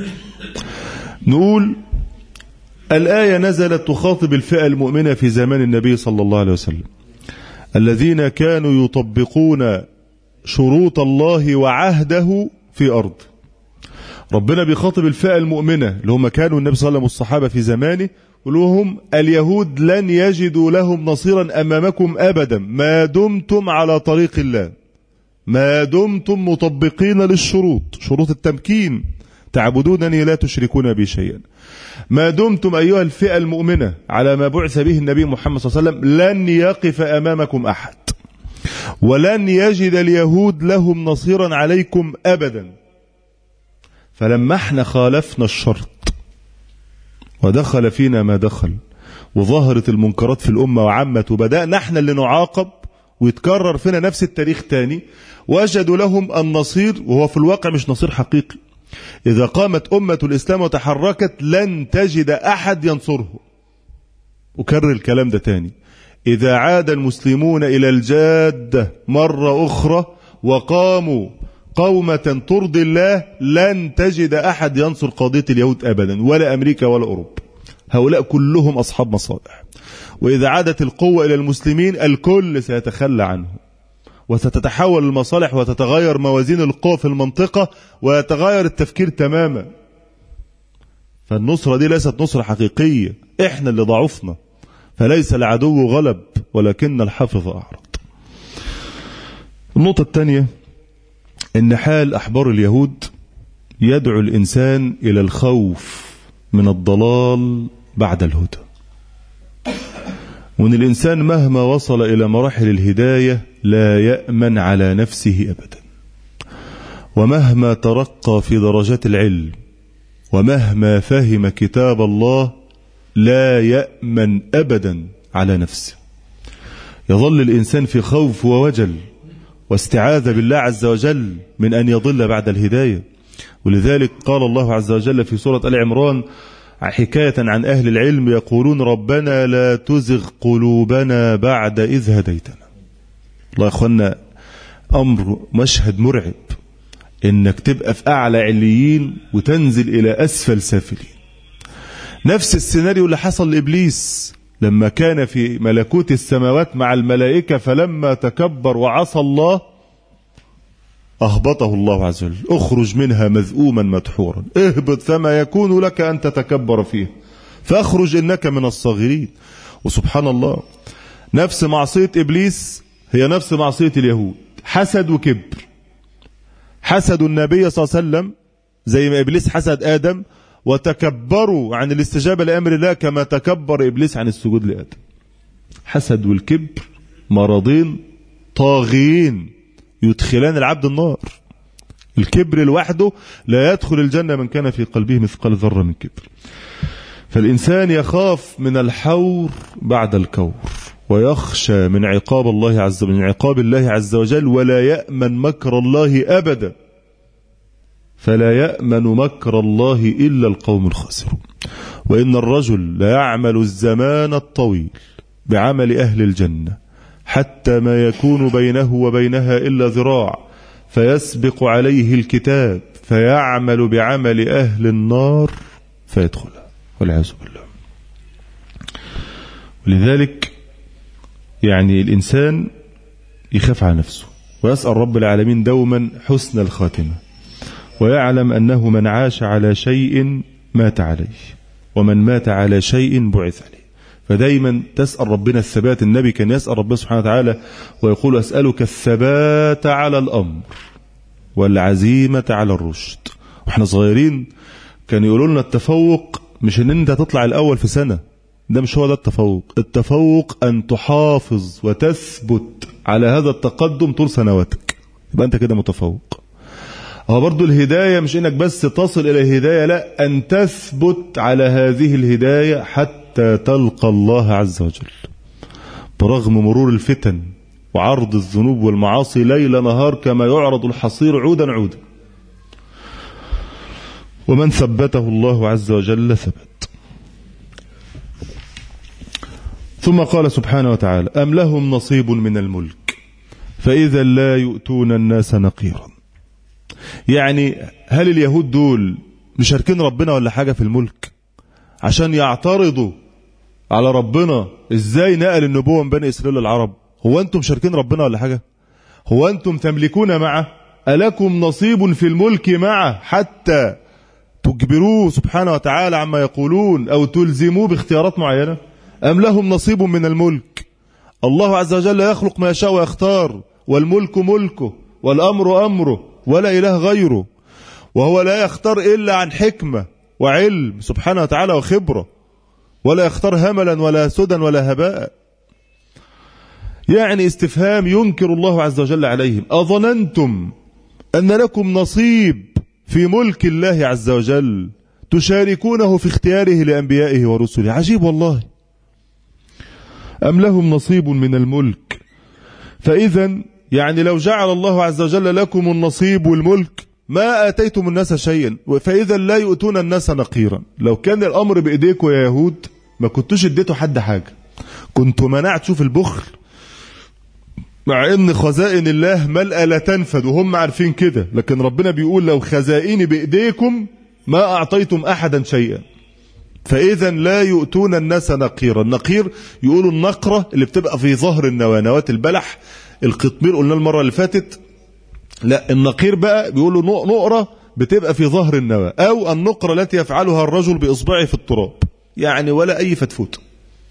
نقول الآية نزلت تخاطب الفئة المؤمنة في زمان النبي صلى الله عليه وسلم الذين كانوا يطبقون شروط الله وعهده في أرض. ربنا بيخاطب الفئة المؤمنة اللي هم كانوا النبي صلى الله عليه وسلم والصحابة في زمانه، ولهم اليهود لن يجدوا لهم نصيرا أمامكم أبدا ما دمتم على طريق الله، ما دمتم مطبقين للشروط، شروط التمكين، تعبدونني لا تشركون بي شيئا. ما دمتم أيها الفئة المؤمنة على ما بعث به النبي محمد صلى الله عليه وسلم لن يقف أمامكم أحد، ولن يجد اليهود لهم نصيرا عليكم أبدا. فلما احنا خالفنا الشرط ودخل فينا ما دخل وظهرت المنكرات في الأمة وعمت وبدأنا احنا اللي نعاقب ويتكرر فينا نفس التاريخ تاني، وجدوا لهم النصير وهو في الواقع مش نصير حقيقي. إذا قامت أمة الإسلام وتحركت لن تجد أحد ينصره. أكرر الكلام ده تاني، إذا عاد المسلمون إلى الجادة مرة أخرى وقاموا قومة ترضي الله لن تجد أحد ينصر قضية اليهود أبدا، ولا أمريكا ولا أوروبا. هؤلاء كلهم أصحاب مصالح، وإذا عادت القوة إلى المسلمين الكل سيتخلى عنه، وستتحول المصالح وتتغير موازين القوى في المنطقة ويتغير التفكير تماما. فالنصرة دي ليست نصرة حقيقية، احنا اللي ضعفنا، فليس العدو غلب ولكن الحافظ أعرض. النقطة الثانية إن حال أحبار اليهود يدعو الإنسان إلى الخوف من الضلال بعد الهدى، وأن الإنسان مهما وصل إلى مراحل الهداية لا يأمن على نفسه أبدا، ومهما ترقى في درجات العلم ومهما فهم كتاب الله لا يأمن أبدا على نفسه. يظل الإنسان في خوف ووجل واستعاذ بالله عز وجل من أن يضل بعد الهداية. ولذلك قال الله عز وجل في سورة آل عمران حكاية عن أهل العلم يقولون ربنا لا تزغ قلوبنا بعد إذ هديتنا. الله يا أخوانا أمر مشهد مرعب، إنك تبقى في أعلى عليين وتنزل إلى أسفل سافلين. نفس السيناريو اللي حصل لإبليس لما كان في ملكوت السماوات مع الملائكة، فلما تكبر وعصى الله أهبطه الله عز وجل، اخرج منها مذءوما مدحورا، اهبط فما يكون لك أن تتكبر فيه فاخرج إنك من الصاغرين. وسبحان الله نفس معصية إبليس هي نفس معصية اليهود، حسد وكبر. حسدوا النبي صلى الله عليه وسلم زي ما إبليس حسد آدم، وتكبروا عن الاستجابة لأمر الله كما تكبر إبليس عن السجود لآدم. حسد والكبر مرضين طاغيين يدخلان العبد النار. الكبر لوحده لا يدخل الجنة من كان في قلبه مثقال ذرة من كبر. فالإنسان يخاف من الحور بعد الكور، ويخشى من عقاب الله عز وجل من عقاب الله عز وجل، ولا يأمن مكر الله أبدا. فلا يأمن مكر الله إلا القوم الخاسرون. وإن الرجل لا يعمل الزمان الطويل بعمل أهل الجنة حتى ما يكون بينه وبينها إلا ذراع، فيسبق عليه الكتاب فيعمل بعمل أهل النار فيدخلها والعياذ بالله. ولذلك يعني الإنسان يخاف على نفسه ويسأل رب العالمين دوما حسن الخاتمة، ويعلم أنه من عاش على شيء مات عليه، ومن مات على شيء بعث عليه. فدايما تسأل ربنا الثبات. النبي كان يسأل ربنا سبحانه وتعالى ويقول: أسألك الثبات على الأمر والعزيمة على الرشد. واحنا صغيرين كان يقولوا لنا التفوق مش ان انت تطلع الأول في سنة، ده مش هو ده التفوق. التفوق أن تحافظ وتثبت على هذا التقدم طول سنواتك، يبقى أنت كده متفوق. هو برضو الهداية مش انك بس تصل الى الهداية، لا، ان تثبت على هذه الهداية حتى تلقى الله عز وجل برغم مرور الفتن وعرض الذنوب والمعاصي ليل نهار كما يعرض الحصير عودا عودا. ومن ثبته الله عز وجل ثبت. ثم قال سبحانه وتعالى: أم لهم نصيب من الملك فإذا لا يؤتون الناس نقيرا. يعني هل اليهود دول مشاركين ربنا ولا حاجة في الملك عشان يعترضوا على ربنا ازاي نقل النبوة من بني إسرائيل للعرب؟ هو أنتم مشاركين ربنا ولا حاجة؟ هو أنتم تملكون معه؟ ألكم نصيب في الملك معه حتى تجبروه سبحانه وتعالى عما يقولون أو تلزموه باختيارات معينة؟ أم لهم نصيب من الملك؟ الله عز وجل يخلق ما يشاء ويختار، والملك ملكه والأمر أمره ولا إله غيره، وهو لا يختار إلا عن حكمة وعلم سبحانه وتعالى وخبرة، ولا يختار هملا ولا سدى ولا هباء. يعني استفهام ينكر الله عز وجل عليهم: أظننتم أن لكم نصيب في ملك الله عز وجل تشاركونه في اختياره لأنبيائه ورسله؟ عجيب والله. أم لهم نصيب من الملك فإذا يعني لو جعل الله عز وجل لكم النصيب والملك ما آتيتم الناس شيئا، فإذا لا يؤتون الناس نقيرا. لو كان الأمر بإيديكم يا يهود ما كنتوش اديتوا حد حاجة، كنتوا منعت. شوف البخل، مع ان خزائن الله ملأ لا تنفد وهم عارفين كده، لكن ربنا بيقول لو خزائني بإيديكم ما أعطيتم أحدا شيئا. فإذا لا يؤتون الناس نقيرا. النقير يقولوا النقرة اللي بتبقى في ظهر النواة، نواة البلح، القطمير قلنا المرة اللي فاتت. لا، النقير بقى بيقولوا نقرة بتبقى في ظهر النواة، أو النقرة التي يفعلها الرجل بإصبعه في التراب، يعني ولا أي فتفوت.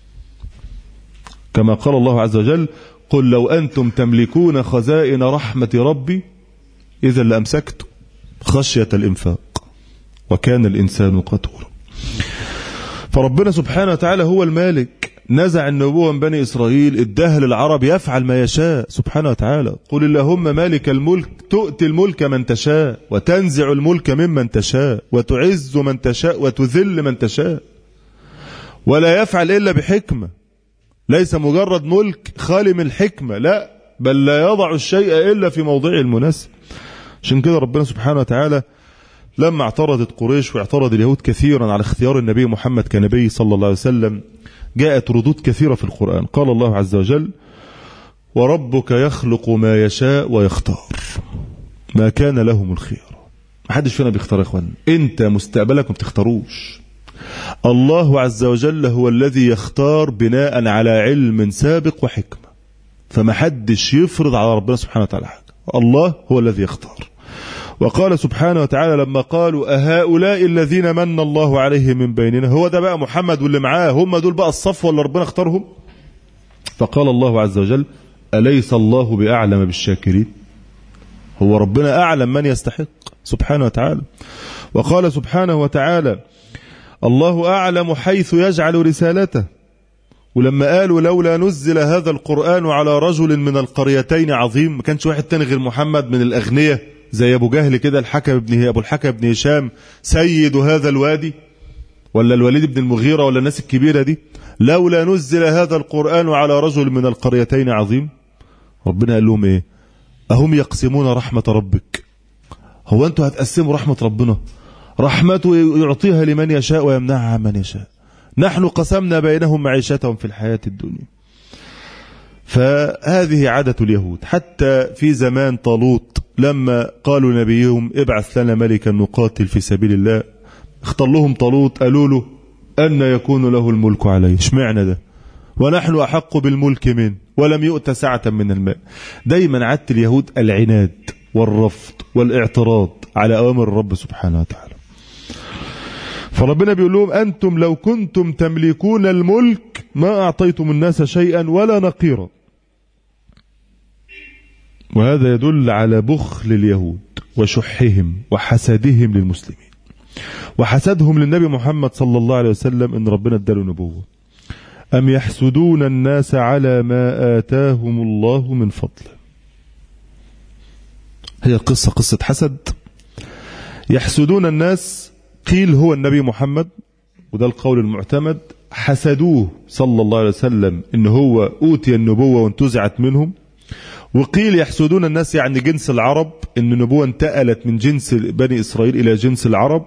كما قال الله عز وجل: قل لو أنتم تملكون خزائن رحمة ربي إذا لأمسكتم خشية الإنفاق وكان الإنسان قتورا. فربنا سبحانه وتعالى هو المالك، نزع النبوة من بني إسرائيل، اداها للعرب، يفعل ما يشاء سبحانه وتعالى. قل اللهم مالك الملك تؤتي الملك من تشاء وتنزع الملك ممن تشاء وتعز من تشاء وتذل من تشاء، ولا يفعل إلا بحكمة. ليس مجرد ملك خالي من الحكمة، لا، بل لا يضع الشيء إلا في موضعه المناسب. عشان كده ربنا سبحانه وتعالى لما اعترضت قريش واعترض اليهود كثيرا على اختيار النبي محمد كنبي صلى الله عليه وسلم، جاءت ردود كثيرة في القرآن. قال الله عز وجل: وربك يخلق ما يشاء ويختار ما كان لهم الخير. ما حدش فينا بيختار يا اخوان، انت مستقبلك ما بتختاروش. الله عز وجل هو الذي يختار بناء على علم سابق وحكمة، فما حدش يفرض على ربنا سبحانه وتعالى حاجة، الله هو الذي يختار. وقال سبحانه وتعالى لما قالوا أهؤلاء الذين من الله عليهم من بيننا، هو ده بقى محمد واللي معاه هم دول بقى الصفوة اللي ربنا اختارهم؟ فقال الله عز وجل: أليس الله بأعلم بالشاكرين؟ هو ربنا أعلم من يستحق سبحانه وتعالى. وقال سبحانه وتعالى: الله أعلم حيث يجعل رسالته. ولما قالوا لولا نزل هذا القرآن على رجل من القريتين عظيم، ما كانش واحد تاني غير محمد من الأغنياء زي أبو جهل كده، الحكم ابن أبو الحكم ابن هشام سيد هذا الوادي، ولا الوليد بن المغيرة ولا الناس الكبيرة دي؟ لولا نزل هذا القرآن على رجل من القريتين عظيم. ربنا قال لهم ايه؟ أهم يقسمون رحمة ربك؟ هو انتوا هتقسموا رحمة ربنا؟ رحمته يعطيها لمن يشاء ويمنعها عن من يشاء. نحن قسمنا بينهم معيشتهم في الحياة الدنيا. فهذه عادة اليهود. حتى في زمان طالوت لما قالوا نبيهم ابعث لنا ملكا نقاتل في سبيل الله، اختار لهم طالوت، قالوا له أن يكون له الملك عليه، اشمعنى ده ونحن أحق بالملك منه ولم يؤت سعة من المال. دايما عادة اليهود العناد والرفض والاعتراض على أوامر الرب سبحانه وتعالى. فربنا بيقول لهم أنتم لو كنتم تملكون الملك ما أعطيتم الناس شيئا ولا نقيرا. وهذا يدل على بخل اليهود وشحهم وحسدهم للمسلمين وحسدهم للنبي محمد صلى الله عليه وسلم إن ربنا اداله نبوة. أم يحسدون الناس على ما آتاهم الله من فضله. هي القصة قصة حسد. يحسدون الناس، قيل هو النبي محمد وده القول المعتمد، حسدوه صلى الله عليه وسلم إن هو أوتي النبوة وانتزعت منهم. وقيل يحسدون الناس يعني جنس العرب، إن النبوة انتقلت من جنس بني إسرائيل إلى جنس العرب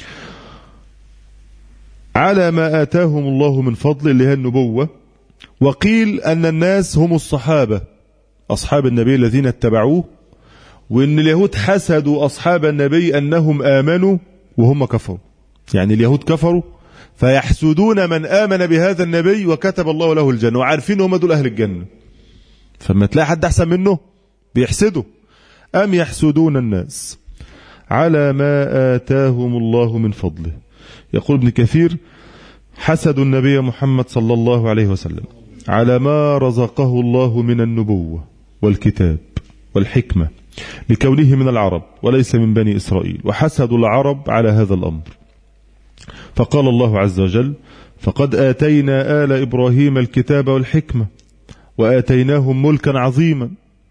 على ما آتاهم الله من فضل اللي هي النبوة. وقيل أن الناس هم الصحابة أصحاب النبي الذين اتبعوه، وإن اليهود حسدوا أصحاب النبي أنهم آمنوا وهم كفروا. يعني اليهود كفروا فيحسدون من آمن بهذا النبي وكتب الله له الجنة وعارفين هم دول أهل الجنة، فما تلاقي حد أحسن منه بيحسده. أم يحسدون الناس على ما آتاهم الله من فضله. يقول ابن كثير حسدوا النبي محمد صلى الله عليه وسلم على ما رزقه الله من النبوة والكتاب والحكمة لكونه من العرب وليس من بني إسرائيل، وحسدوا العرب على هذا الأمر. فقال الله عز وجل فقد آتينا آل إبراهيم الكتاب والحكمة وآتيناهم ملكا عظيما.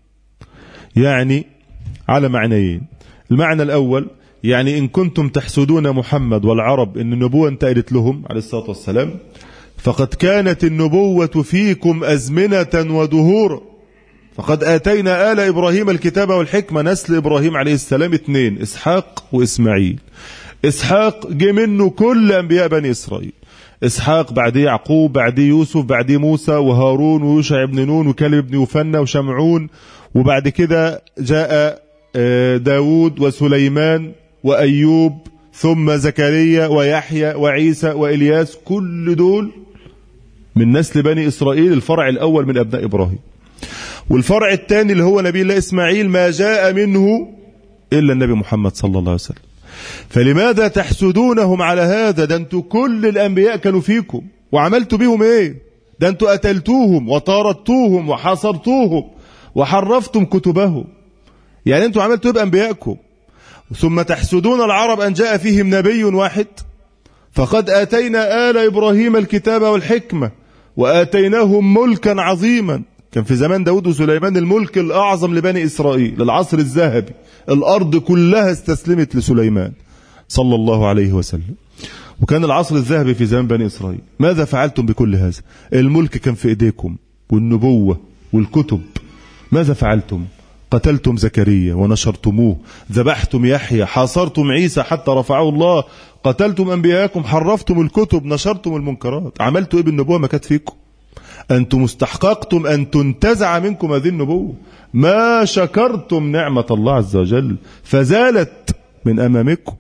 يعني على معنيين. المعنى الأول يعني إن كنتم تحسدون محمد والعرب إن النبوة انتقلت لهم عليه الصلاة والسلام، فقد كانت النبوة فيكم أزمنة ودهورا. فقد آتينا آل إبراهيم الكتاب والحكمة. نسل إبراهيم عليه السلام اثنين، إسحاق وإسماعيل. إسحاق جه منه كل أنبياء بني إسرائيل. إسحاق بعديه يعقوب، بعديه يوسف، بعديه موسى وهارون ويوشع بن نون وكالب بن يوفنى وشمعون، وبعد كده جاء داود وسليمان وأيوب، ثم زكريا ويحيى وعيسى وإلياس. كل دول من نسل بني إسرائيل، الفرع الأول من أبناء إبراهيم. والفرع الثاني اللي هو نبي الله إسماعيل ما جاء منه إلا النبي محمد صلى الله عليه وسلم. فلماذا تحسدونهم على هذا؟ ده انتوا كل الأنبياء كانوا فيكم وعملتوا بهم ايه؟ ده انتوا قتلتوهم وطاردتوهم وحاصرتوهم وحرفتم كتبهم. يعني انتوا عملتوا ايه بأنبيائكم؟ ثم تحسدون العرب أن جاء فيهم نبي واحد. فقد آتينا آل إبراهيم الكتاب والحكمة وآتيناهم ملكا عظيما. كان في زمان داود وسليمان الملك الأعظم لبني إسرائيل، العصر الذهبي، الأرض كلها استسلمت لسليمان صلى الله عليه وسلم، وكان العصر الذهبي في زمان بني إسرائيل. ماذا فعلتم بكل هذا؟ الملك كان في إيديكم والنبوة والكتب. ماذا فعلتم؟ قتلتم زكريا ونشرتموه، ذبحتم يحيى، حاصرتم عيسى حتى رفعه الله، قتلتم أنبياءكم، حرفتم الكتب، نشرتم المنكرات. عملتوا إيه بالنبوة ما كانت فيكم؟ أنتم استحققتم أن تنتزع منكم هذه النبوة، ما شكرتم نعمة الله عز وجل فزالت من أمامكم.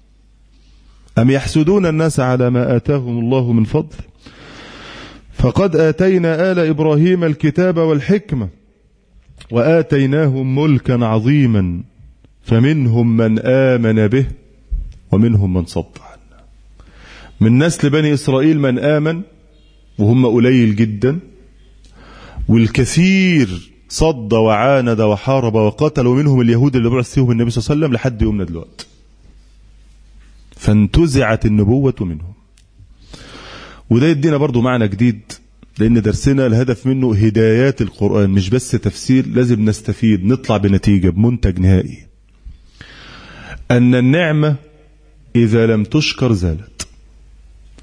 أم يحسدون الناس على ما آتاهم الله من فضل. فقد آتينا آل إبراهيم الكتاب والحكمة وآتيناهم ملكا عظيما فمنهم من آمن به ومنهم من صد عنه. من نسل بني إسرائيل من آمن وهم قليل جدا، والكثير صد وعاند وحارب وقتل، ومنهم اليهود اللي بعث فيهم النبي صلى الله عليه وسلم لحد يومنا دلوقتي. فانتزعت النبوة منهم. وده يدينا برضو معنى جديد، لأن درسنا الهدف منه هدايات القرآن مش بس تفسير، لازم نستفيد نطلع بنتيجة بمنتج نهائي. أن النعمة إذا لم تشكر زالت.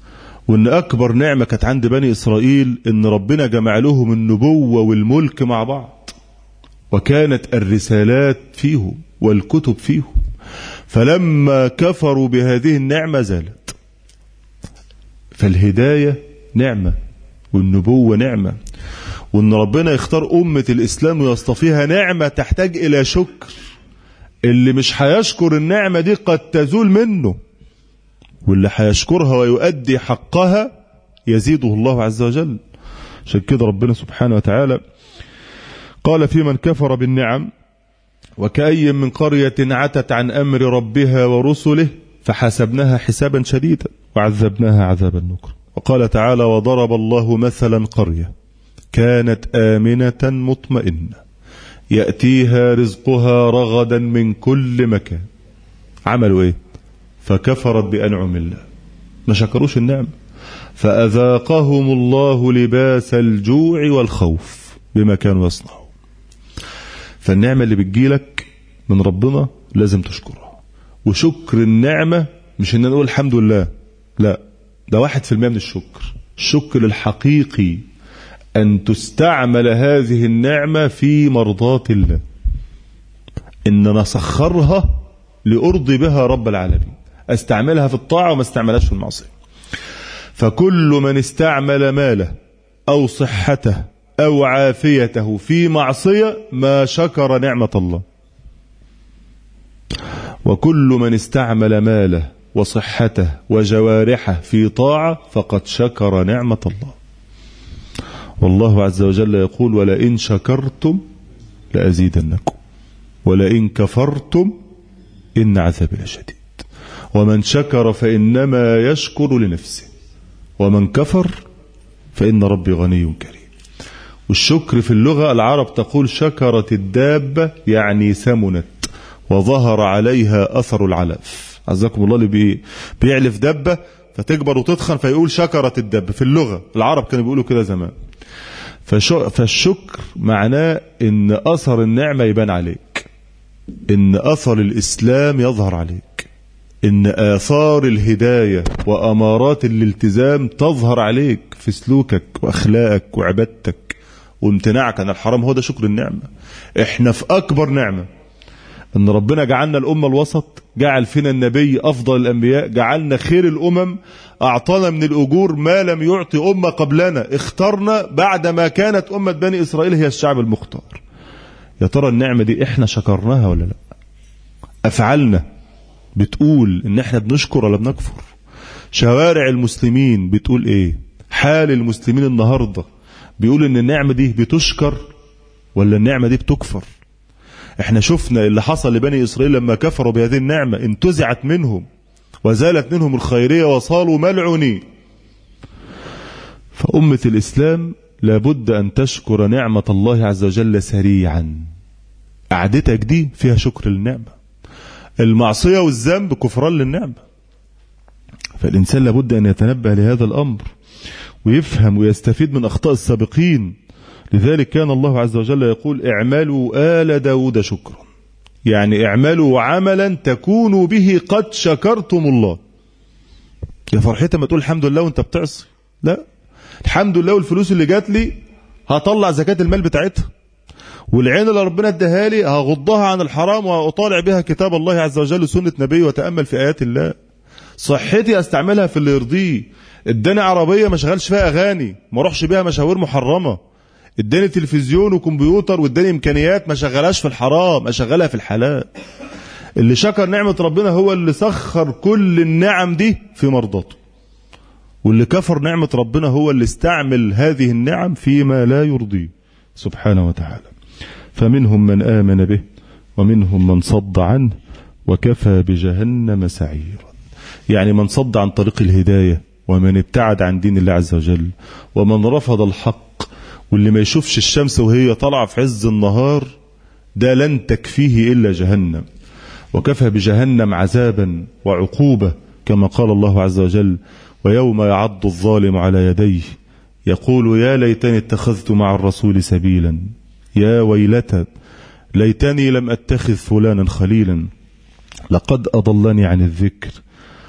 وإن أكبر نعمة كانت عند بني إسرائيل إن ربنا جمع لهم النبوة والملك مع بعض، وكانت الرسالات فيهم والكتب فيهم، فلما كفروا بهذه النعمة زالت. فالهداية نعمة والنبوة نعمة، وإن ربنا يختار أمة الإسلام ويصطفيها نعمة تحتاج إلى شكر. اللي مش هيشكر النعمة دي قد تزول منه، واللي هيشكرها ويؤدي حقها يزيده الله عز وجل. عشان كده ربنا سبحانه وتعالى قال في من كفر بالنعم: وكأي من قرية عتت عن أمر ربها ورسله فحسبناها حسابا شديدا وعذبناها عذابا نكرا. وقال تعالى: وضرب الله مثلا قرية كانت آمنة مطمئنة يأتيها رزقها رغدا من كل مكان. عملوا ايه؟ فكفرت بأنعم الله، ما شكروش النعمة، فأذاقهم الله لباس الجوع والخوف بما كانوا يصنعون. فالنعمة اللي بتجيلك من ربنا لازم تشكرها، وشكر النعمة مش ان نقول الحمد لله، لا، ده واحد في المية من الشكر. الشكر الحقيقي أن تستعمل هذه النعمة في مرضاة الله، إن نسخرها لأرضي بها رب العالمين، أستعملها في الطاعة وما استعملهاش في المعصية. فكل من استعمل ماله أو صحته أو عافيته في معصية ما شكر نعمة الله، وكل من استعمل ماله وصحته وجوارحه في طاعة فقد شكر نعمة الله. والله عز وجل يقول: ولئن شكرتم لأزيدنكم ولئن كفرتم إن عذابي لشديد. ومن شكر فإنما يشكر لنفسه ومن كفر فإن ربي غني كريم. والشكر في اللغة العرب تقول شكرت الدابة، يعني سمنت وظهر عليها أثر العلف. عزكم الله، اللي بيعلف دابة فتكبر وتتخن فيقول شكرت الدابة. في اللغة العرب كانوا بيقولوا كده زمان. فالشكر معناه ان اثر النعمة يبان عليك، ان اثر الاسلام يظهر عليك، ان اثار الهداية وامارات الالتزام تظهر عليك في سلوكك واخلاقك وعبادتك وامتناعك عن الحرام. هو ده شكر النعمة. احنا في اكبر نعمة ان ربنا جعلنا الامة الوسط، جعل فينا النبي افضل الانبياء، جعلنا خير الامم، اعطانا من الاجور ما لم يعطي امة قبلنا، اخترنا بعدما كانت امة بني اسرائيل هي الشعب المختار. يا ترى النعمة دي احنا شكرناها ولا لا؟ افعالنا بتقول ان احنا بنشكر ولا بنكفر؟ شوارع المسلمين بتقول ايه؟ حال المسلمين النهاردة بيقول ان النعمة دي بتشكر ولا النعمة دي بتكفر؟ احنا شفنا اللي حصل لبني اسرائيل لما كفروا بهذه النعمة، انتزعت منهم وزالت منهم الخيرية وصالوا ملعونين. فأمة الإسلام لابد أن تشكر نعمة الله عز وجل سريعا. قعدتك دي فيها شكر للنعمة. المعصية والذنب كفران للنعمة. فالإنسان لابد أن يتنبه لهذا الأمر ويفهم ويستفيد من أخطاء السابقين. لذلك كان الله عز وجل يقول: اعملوا آل داود شكرا، يعني اعملوا عملا تكونوا به قد شكرتم الله. يا فرحتها ما تقول الحمد لله وانت بتعصي، لا، الحمد لله والفلوس اللي جات لي هطلع زكاة المال بتاعتها، والعين اللي ربنا اداها لي هغضها عن الحرام واطالع بها كتاب الله عز وجل وسنة نبيه وتأمل في آيات الله. صحتي استعملها في اللي يرضيه. اداني عربية ما شغلش فيها اغاني، ما اروحش بيها مشاوير محرمة. اداني تلفزيون وكمبيوتر واداني امكانيات ما شغلهاش في الحرام، اشغلها في الحلال. اللي شكر نعمة ربنا هو اللي سخر كل النعم دي في مرضاته، واللي كفر نعمة ربنا هو اللي استعمل هذه النعم فيما لا يرضيه سبحانه وتعالى. فمنهم من آمن به ومنهم من صد عنه وكفى بجهنم سعيرا. يعني من صد عن طريق الهداية ومن ابتعد عن دين الله عز وجل ومن رفض الحق، واللي ما يشوفش الشمس وهي طالعة في عز النهار، ده لن تكفيه إلا جهنم. وكفى بجهنم عذابا وعقوبة، كما قال الله عز وجل: ويوم يعض الظالم على يديه يقول يا ليتني اتخذت مع الرسول سبيلا يا ويلتى ليتني لم أتخذ فلانا خليلا لقد أضلني عن الذكر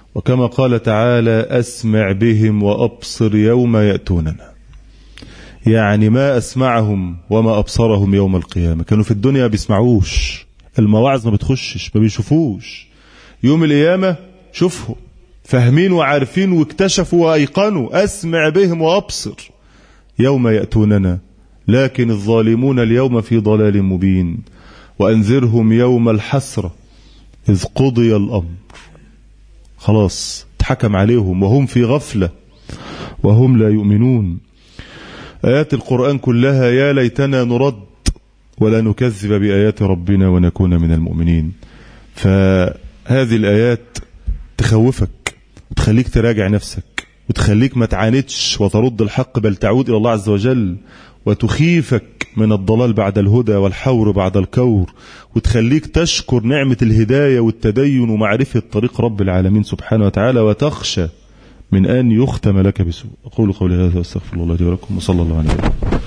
وكما قال تعالى أسمع بهم وأبصر يوم يأتوننا، يعني ما أسمعهم وما أبصرهم يوم القيامة. كانوا في الدنيا بيسمعوش المواعظ، ما بتخشش، ما بيشوفوش. يوم القيامة شوفهم فاهمين وعارفين واكتشفوا وأيقنوا. أسمع بهم وأبصر يوم يأتوننا لكن الظالمون اليوم في ضلال مبين. وأنذرهم يوم الحسرة إذ قضي الأمر، خلاص اتحكم عليهم وهم في غفلة وهم لا يؤمنون. آيات القرآن كلها يا ليتنا نرد ولا نكذب بآيات ربنا ونكون من المؤمنين. فهذه الآيات تخوفك وتخليك تراجع نفسك وتخليك ما تعاندش وترد الحق، بل تعود إلى الله عز وجل، وتخيفك من الضلال بعد الهدى والحور بعد الكور، وتخليك تشكر نعمة الهداية والتدين ومعرفة طريق رب العالمين سبحانه وتعالى، وتخشى من أن يختم لك بسوء. أقول قولي هذا واستغفر الله لي ولكم، وصلى الله عليه وسلم.